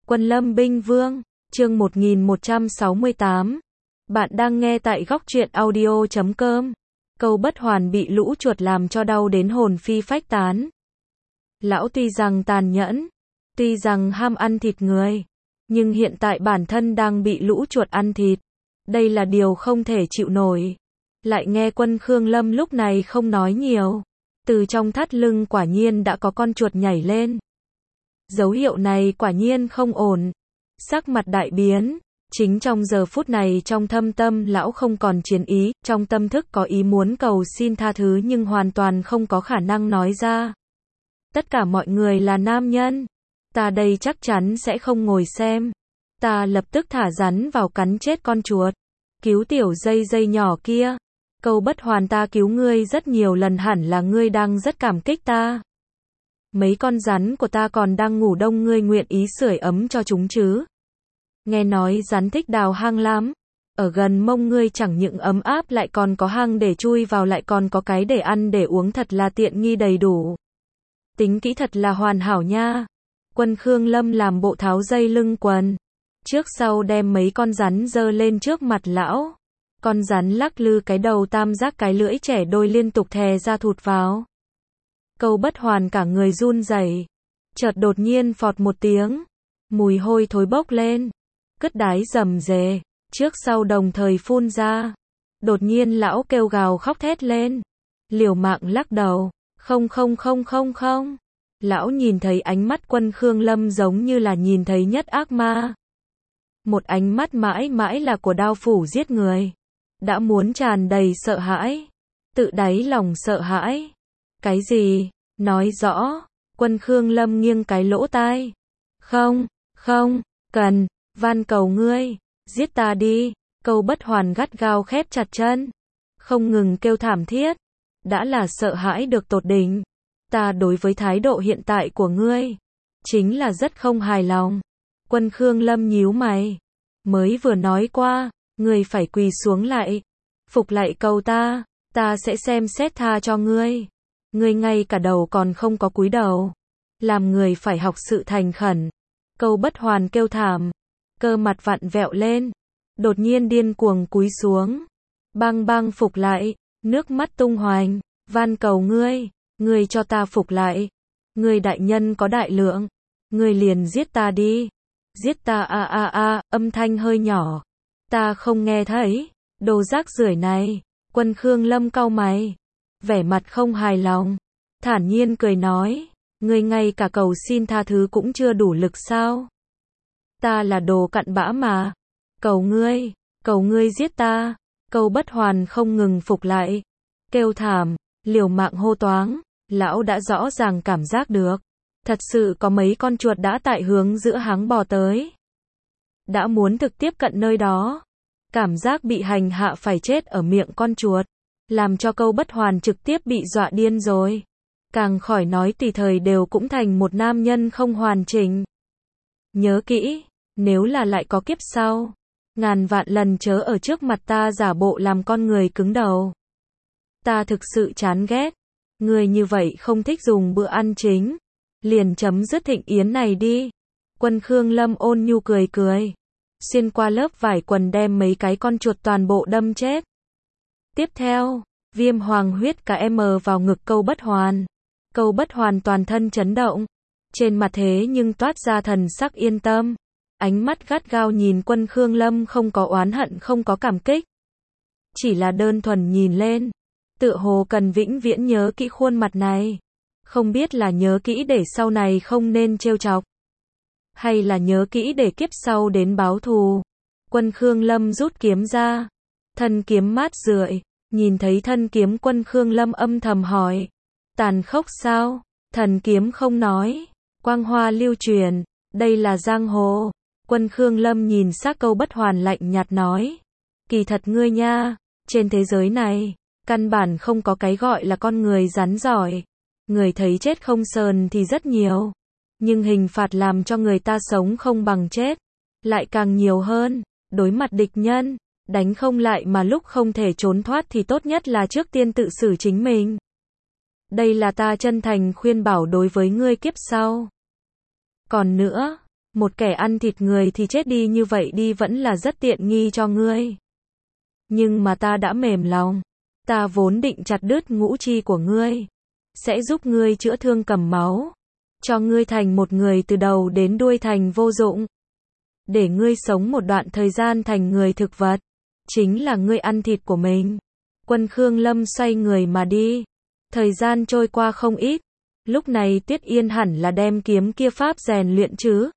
Quân Lâm Binh Vương, chương 1168. Bạn đang nghe tại góc truyện audio.com. Câu bất hoàn bị lũ chuột làm cho đau đến hồn phi phách tán. Lão tuy rằng tàn nhẫn, tuy rằng ham ăn thịt người, nhưng hiện tại bản thân đang bị lũ chuột ăn thịt. Đây là điều không thể chịu nổi. Lại nghe Quân Khương Lâm lúc này không nói nhiều. Từ trong thắt lưng quả nhiên đã có con chuột nhảy lên. Dấu hiệu này quả nhiên không ổn. Sắc mặt đại biến. Chính trong giờ phút này trong thâm tâm lão không còn chiến ý, trong tâm thức có ý muốn cầu xin tha thứ nhưng hoàn toàn không có khả năng nói ra. Tất cả mọi người là nam nhân. Ta đây chắc chắn sẽ không ngồi xem. Ta lập tức thả rắn vào cắn chết con chuột. Cứu tiểu dây dây nhỏ kia. Câu bất hoàn ta cứu ngươi rất nhiều lần, hẳn là ngươi đang rất cảm kích ta. Mấy con rắn của ta còn đang ngủ đông, ngươi nguyện ý sưởi ấm cho chúng chứ? Nghe nói rắn thích đào hang lắm. Ở gần mông ngươi chẳng những ấm áp lại còn có hang để chui vào, lại còn có cái để ăn để uống, thật là tiện nghi đầy đủ. Tính kỹ thật là hoàn hảo nha. Quân Khương Lâm làm bộ tháo dây lưng quần. Trước sau đem mấy con rắn giơ lên trước mặt lão. Con rắn lắc lư cái đầu tam giác, cái lưỡi trẻ đôi liên tục thè ra thụt vào. Câu bất hoàn cả người run rẩy. Chợt đột nhiên phọt một tiếng. Mùi hôi thối bốc lên. Cứt đái rầm rề. Trước sau đồng thời phun ra. Đột nhiên lão kêu gào khóc thét lên. Liều mạng lắc đầu. Không. Lão nhìn thấy ánh mắt Quân Khương Lâm giống như là nhìn thấy nhất ác ma. Một ánh mắt mãi mãi là của đao phủ giết người. Đã muốn tràn đầy sợ hãi. Tự đáy lòng sợ hãi. Cái gì? Nói rõ. Quân Khương Lâm nghiêng cái lỗ tai. Không, cần, van cầu ngươi, giết ta đi. Câu bất hoàn gắt gao khép chặt chân. Không ngừng kêu thảm thiết. Đã là sợ hãi được tột đỉnh. Ta đối với thái độ hiện tại của ngươi, chính là rất không hài lòng. Quân Khương Lâm nhíu mày. Mới vừa nói qua, ngươi phải quỳ xuống lại. Phục lại cầu ta sẽ xem xét tha cho ngươi. Ngươi ngay cả đầu còn không có cúi đầu. Làm người phải học sự thành khẩn. Câu bất hoàn kêu thảm. Cơ mặt vặn vẹo lên. Đột nhiên điên cuồng cúi xuống. Bang phục lại. Nước mắt tung hoành. Van cầu ngươi cho ta phục lại. Ngươi đại nhân có đại lượng. Ngươi liền giết ta đi. Giết ta âm thanh hơi nhỏ. Ta không nghe thấy. Đồ rác rưởi này. Quân Khương Lâm cau mày. Vẻ mặt không hài lòng. Thản nhiên cười nói. Ngươi ngay cả cầu xin tha thứ cũng chưa đủ lực sao? Ta là đồ cặn bã mà. Cầu ngươi giết ta. Câu bất hoàn không ngừng phục lại. Kêu thảm, liều mạng hô toáng. Lão đã rõ ràng cảm giác được. Thật sự có mấy con chuột đã tại hướng giữa háng bò tới. Đã muốn thực tiếp cận nơi đó. Cảm giác bị hành hạ phải chết ở miệng con chuột. Làm cho câu bất hoàn trực tiếp bị dọa điên rồi. Càng khỏi nói tùy thời đều cũng thành một nam nhân không hoàn chỉnh. Nhớ kỹ, nếu là lại có kiếp sau, ngàn vạn lần chớ ở trước mặt ta giả bộ làm con người cứng đầu. Ta thực sự chán ghét. Người như vậy không thích dùng bữa ăn chính. Liền chấm dứt thịnh yến này đi. Quân Khương Lâm ôn nhu cười. Xuyên qua lớp vải quần đem mấy cái con chuột toàn bộ đâm chết. Tiếp theo, viêm hoàng huyết cả vào ngực câu bất hoàn. Câu bất hoàn toàn thân chấn động. Trên mặt thế nhưng toát ra thần sắc yên tâm. Ánh mắt gắt gao nhìn Quân Khương Lâm, không có oán hận, không có cảm kích. Chỉ là đơn thuần nhìn lên. Tựa hồ cần vĩnh viễn nhớ kỹ khuôn mặt này. Không biết là nhớ kỹ để sau này không nên trêu chọc. Hay là nhớ kỹ để kiếp sau đến báo thù. Quân Khương Lâm rút kiếm ra. Thân kiếm mát rượi. Nhìn thấy thân kiếm Quân Khương Lâm âm thầm hỏi. Tàn khốc sao? Thần kiếm không nói. Quang hoa lưu truyền. Đây là giang hồ. Quân Khương Lâm nhìn xác câu bất hoàn lạnh nhạt nói. Kỳ thật ngươi nha. Trên thế giới này, căn bản không có cái gọi là con người rắn giỏi. Người thấy chết không sờn thì rất nhiều. Nhưng hình phạt làm cho người ta sống không bằng chết lại càng nhiều hơn. Đối mặt địch nhân, đánh không lại mà lúc không thể trốn thoát thì tốt nhất là trước tiên tự xử chính mình. Đây là ta chân thành khuyên bảo đối với ngươi kiếp sau. Còn nữa, Một kẻ ăn thịt người thì chết đi như vậy đi vẫn là rất tiện nghi cho ngươi. Nhưng mà ta đã mềm lòng. Ta vốn định chặt đứt ngũ chi của ngươi. Sẽ giúp ngươi chữa thương cầm máu. Cho ngươi thành một người từ đầu đến đuôi thành vô dụng. Để ngươi sống một đoạn thời gian thành người thực vật. Chính là ngươi ăn thịt của mình. Quân Khương Lâm xoay người mà đi. Thời gian trôi qua không ít. Lúc này Tiết Yên hẳn là đem kiếm kia pháp rèn luyện chứ.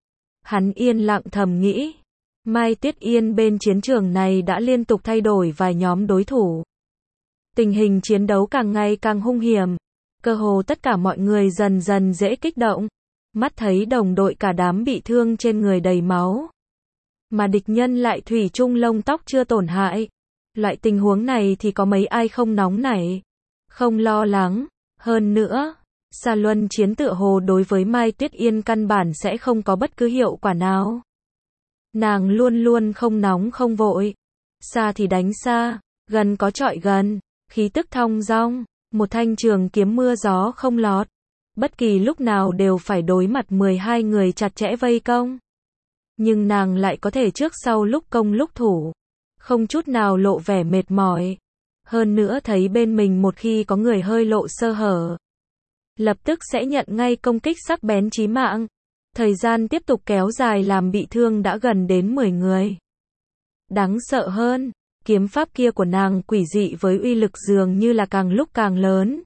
Hắn yên lặng thầm nghĩ. Mai Tiết Yên bên chiến trường này đã liên tục thay đổi vài nhóm đối thủ. Tình hình chiến đấu càng ngày càng hung hiểm. Cơ hồ tất cả mọi người dần dần dễ kích động. Mắt thấy đồng đội cả đám bị thương trên người đầy máu. Mà địch nhân lại thủy chung lông tóc chưa tổn hại. Loại tình huống này thì có mấy ai không nóng nảy, không lo lắng. Hơn nữa, Sa Luân chiến tựa hồ đối với Mai Tuyết Yên căn bản sẽ không có bất cứ hiệu quả nào. Nàng luôn luôn không nóng không vội. Xa thì đánh xa, gần có chọi gần, khí tức thong dong, một thanh trường kiếm mưa gió không lọt. Bất kỳ lúc nào đều phải đối mặt 12 người chặt chẽ vây công. Nhưng nàng lại có thể trước sau lúc công lúc thủ. Không chút nào lộ vẻ mệt mỏi. Hơn nữa thấy bên mình một khi có người hơi lộ sơ hở. Lập tức sẽ nhận ngay công kích sắc bén chí mạng. Thời gian tiếp tục kéo dài làm bị thương đã gần đến 10 người. Đáng sợ hơn, kiếm pháp kia của nàng quỷ dị với uy lực dường như là càng lúc càng lớn.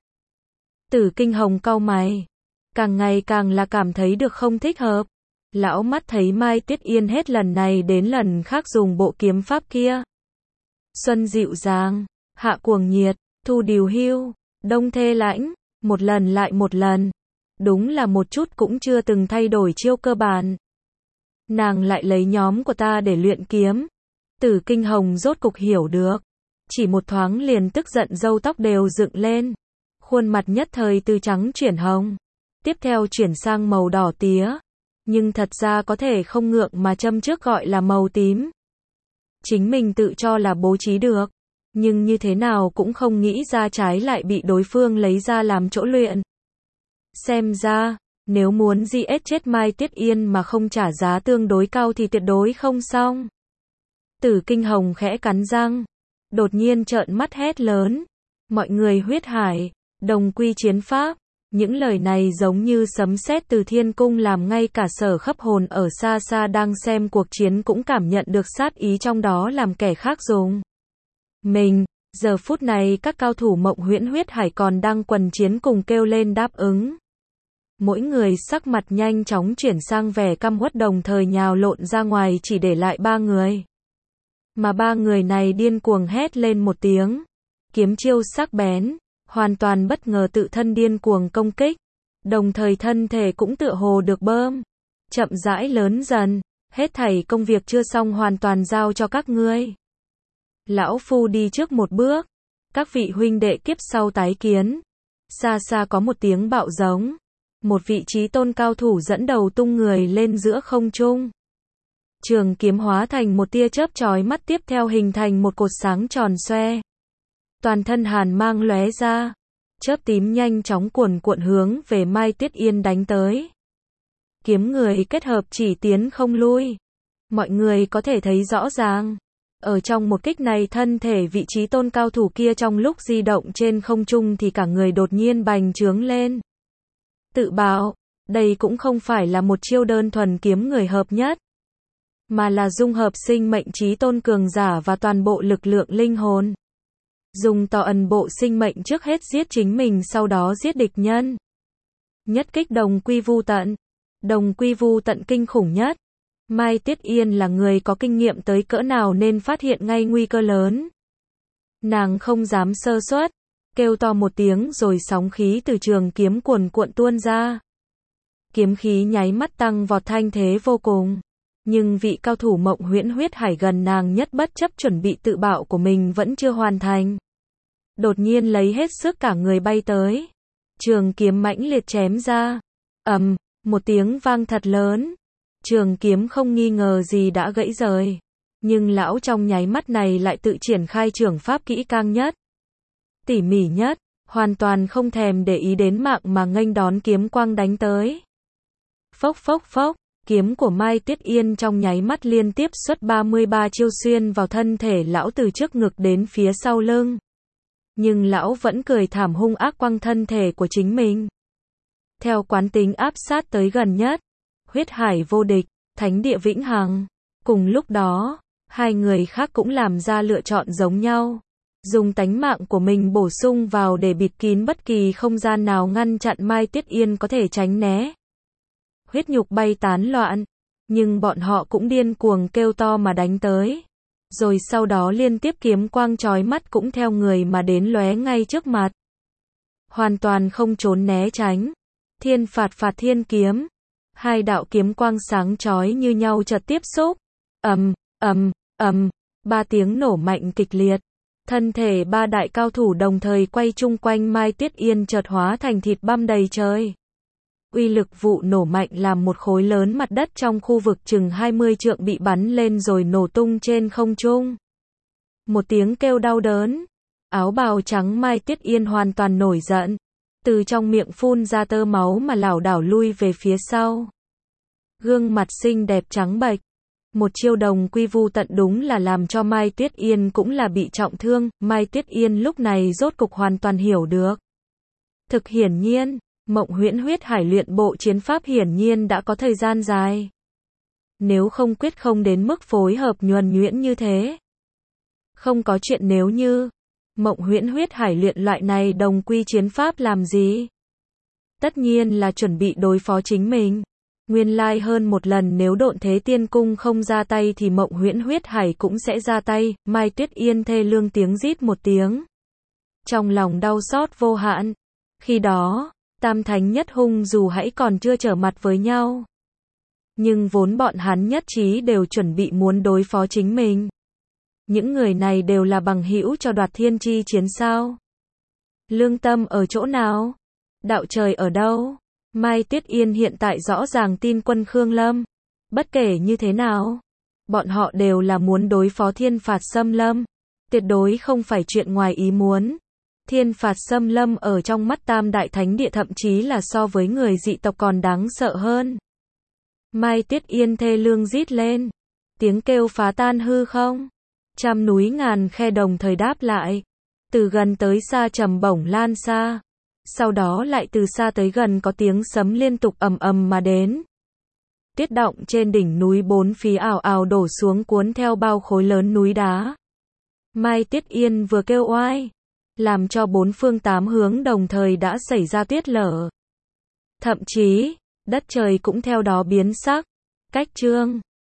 Tử Kinh Hồng cau mày. Càng ngày càng là cảm thấy được không thích hợp. Lão mắt thấy Mai Tuyết Yên hết lần này đến lần khác dùng bộ kiếm pháp kia. Xuân dịu dàng, hạ cuồng nhiệt, thu điều hưu, đông thê lãnh, một lần lại một lần. Đúng là một chút cũng chưa từng thay đổi chiêu cơ bản. Nàng lại lấy nhóm của ta để luyện kiếm. Tử Kinh Hồng rốt cục hiểu được. Chỉ một thoáng liền tức giận râu tóc đều dựng lên. Khuôn mặt nhất thời từ trắng chuyển hồng. Tiếp theo chuyển sang màu đỏ tía. Nhưng thật ra có thể không ngượng mà châm trước gọi là màu tím. Chính mình tự cho là bố trí được. Nhưng như thế nào cũng không nghĩ ra trái lại bị đối phương lấy ra làm chỗ luyện. Xem ra, nếu muốn giết chết Mai Tuyết Yên mà không trả giá tương đối cao thì tuyệt đối không xong. Tử Kinh Hồng khẽ cắn răng. Đột nhiên trợn mắt hét lớn. Mọi người huyết hải, đồng quy chiến pháp. Những lời này giống như sấm sét từ thiên cung làm ngay cả Sở Khấp Hồn ở xa xa đang xem cuộc chiến cũng cảm nhận được sát ý trong đó làm kẻ khác dùng. Mình, giờ phút này các cao thủ Mộng Huyễn huyết hải còn đang quần chiến cùng kêu lên đáp ứng. Mỗi người sắc mặt nhanh chóng chuyển sang vẻ căm uất đồng thời nhào lộn ra ngoài chỉ để lại 3 người. Mà 3 người này điên cuồng hét lên một tiếng. Kiếm chiêu sắc bén. Hoàn toàn bất ngờ tự thân điên cuồng công kích. Đồng thời thân thể cũng tựa hồ được bơm. Chậm rãi lớn dần. Hết thảy công việc chưa xong hoàn toàn giao cho các ngươi. Lão Phu đi trước một bước. Các vị huynh đệ kiếp sau tái kiến. Xa xa có một tiếng bạo giống. Một vị trí tôn cao thủ dẫn đầu tung người lên giữa không trung. Trường kiếm hóa thành một tia chớp chói mắt tiếp theo hình thành một cột sáng tròn xoe. Toàn thân hàn mang lóe ra. Chớp tím nhanh chóng cuồn cuộn hướng về Mai Tuyết Yên đánh tới. Kiếm người kết hợp chỉ tiến không lui. Mọi người có thể thấy rõ ràng. Ở trong một kích này thân thể vị trí tôn cao thủ kia trong lúc di động trên không trung thì cả người đột nhiên bành trướng lên. Tự bảo, đây cũng không phải là một chiêu đơn thuần kiếm người hợp nhất. Mà là dung hợp sinh mệnh trí tôn cường giả và toàn bộ lực lượng linh hồn. Dùng toàn bộ sinh mệnh trước hết giết chính mình sau đó giết địch nhân. Nhất kích đồng quy vu tận. Đồng quy vu tận kinh khủng nhất. Mai Tuyết Yên là người có kinh nghiệm tới cỡ nào nên phát hiện ngay nguy cơ lớn. Nàng không dám sơ suất. Kêu to một tiếng rồi sóng khí từ trường kiếm cuồn cuộn tuôn ra. Kiếm khí nháy mắt tăng vọt thanh thế vô cùng. Nhưng vị cao thủ Mộng Huyễn huyết hải gần nàng nhất bất chấp chuẩn bị tự bạo của mình vẫn chưa hoàn thành. Đột nhiên lấy hết sức cả người bay tới. Trường kiếm mãnh liệt chém ra. Ầm, một tiếng vang thật lớn. Trường kiếm không nghi ngờ gì đã gãy rời. Nhưng lão trong nháy mắt này lại tự triển khai trường pháp kỹ càng nhất. Tỉ mỉ nhất, hoàn toàn không thèm để ý đến mạng mà nghênh đón kiếm quang đánh tới. Phốc phốc phốc, Kiếm của Mai Tuyết Yên trong nháy mắt liên tiếp xuất 33 chiêu xuyên vào thân thể lão từ trước ngực đến phía sau lưng. Nhưng lão vẫn cười thảm hung ác quăng thân thể của chính mình. Theo quán tính áp sát tới gần nhất. Huyết hải vô địch, thánh địa vĩnh hằng. Cùng lúc đó, hai người khác cũng làm ra lựa chọn giống nhau. Dùng tánh mạng của mình bổ sung vào để bịt kín bất kỳ không gian nào ngăn chặn Mai Tuyết Yên có thể tránh né. Huyết nhục bay tán loạn, nhưng bọn họ cũng điên cuồng kêu to mà đánh tới. Rồi sau đó liên tiếp kiếm quang chói mắt cũng theo người mà đến lóe ngay trước mặt. Hoàn toàn không trốn né tránh. Thiên phạt phạt thiên kiếm. Hai đạo kiếm quang sáng chói như nhau chợt tiếp xúc. Ầm, ầm, ầm, ba tiếng nổ mạnh kịch liệt. Thân thể ba đại cao thủ đồng thời quay chung quanh Mai Tuyết Yên chợt hóa thành thịt băm đầy trời. Uy lực vụ nổ mạnh làm một khối lớn mặt đất trong khu vực chừng 20 trượng bị bắn lên rồi nổ tung trên không trung. Một tiếng kêu đau đớn. Áo bào trắng Mai Tuyết Yên hoàn toàn nổi giận. Từ trong miệng phun ra tơ máu mà lảo đảo lui về phía sau. Gương mặt xinh đẹp trắng bệch. Một chiêu đồng quy vu tận đúng là làm cho Mai Tuyết Yên cũng là bị trọng thương. Mai Tuyết Yên lúc này rốt cục hoàn toàn hiểu được. Thực hiển nhiên, Mộng Huyễn Huyết Hải luyện bộ chiến pháp hiển nhiên đã có thời gian dài. Nếu không quyết không đến mức phối hợp nhuần nhuyễn như thế. Không có chuyện nếu như Mộng Huyễn Huyết Hải luyện loại này đồng quy chiến pháp làm gì? Tất nhiên là chuẩn bị đối phó chính mình. Nguyên lai hơn một lần nếu Độn Thế Tiên Cung không ra tay thì Mộng Huyễn Huyết Hải cũng sẽ ra tay. Mai Tuyết Yên thê lương tiếng rít một tiếng. Trong lòng đau xót vô hạn. Khi đó, Tam Thánh Nhất Hung dù hãy còn chưa trở mặt với nhau. Nhưng vốn bọn hắn nhất trí đều chuẩn bị muốn đối phó chính mình. Những người này đều là bằng hữu cho Đoạt Thiên chi chiến sao? Lương tâm ở chỗ nào? Đạo trời ở đâu? Mai Tuyết Yên hiện tại rõ ràng tin quân Khương Lâm. Bất kể như thế nào, bọn họ đều là muốn đối phó thiên phạt xâm lâm. Tuyệt đối không phải chuyện ngoài ý muốn. Thiên phạt xâm lâm ở trong mắt Tam Đại Thánh Địa thậm chí là so với người dị tộc còn đáng sợ hơn. Mai Tuyết Yên thê lương rít lên. Tiếng kêu phá tan hư không. Trăm núi ngàn khe đồng thời đáp lại. Từ gần tới xa trầm bổng lan xa. Sau đó lại từ xa tới gần có tiếng sấm liên tục ầm ầm mà đến. Tuyết động trên đỉnh núi bốn phía ào ào đổ xuống cuốn theo bao khối lớn núi đá. Mai Tuyết Yên vừa kêu oai, làm cho bốn phương tám hướng đồng thời đã xảy ra tuyết lở. Thậm chí, đất trời cũng theo đó biến sắc. Cách chương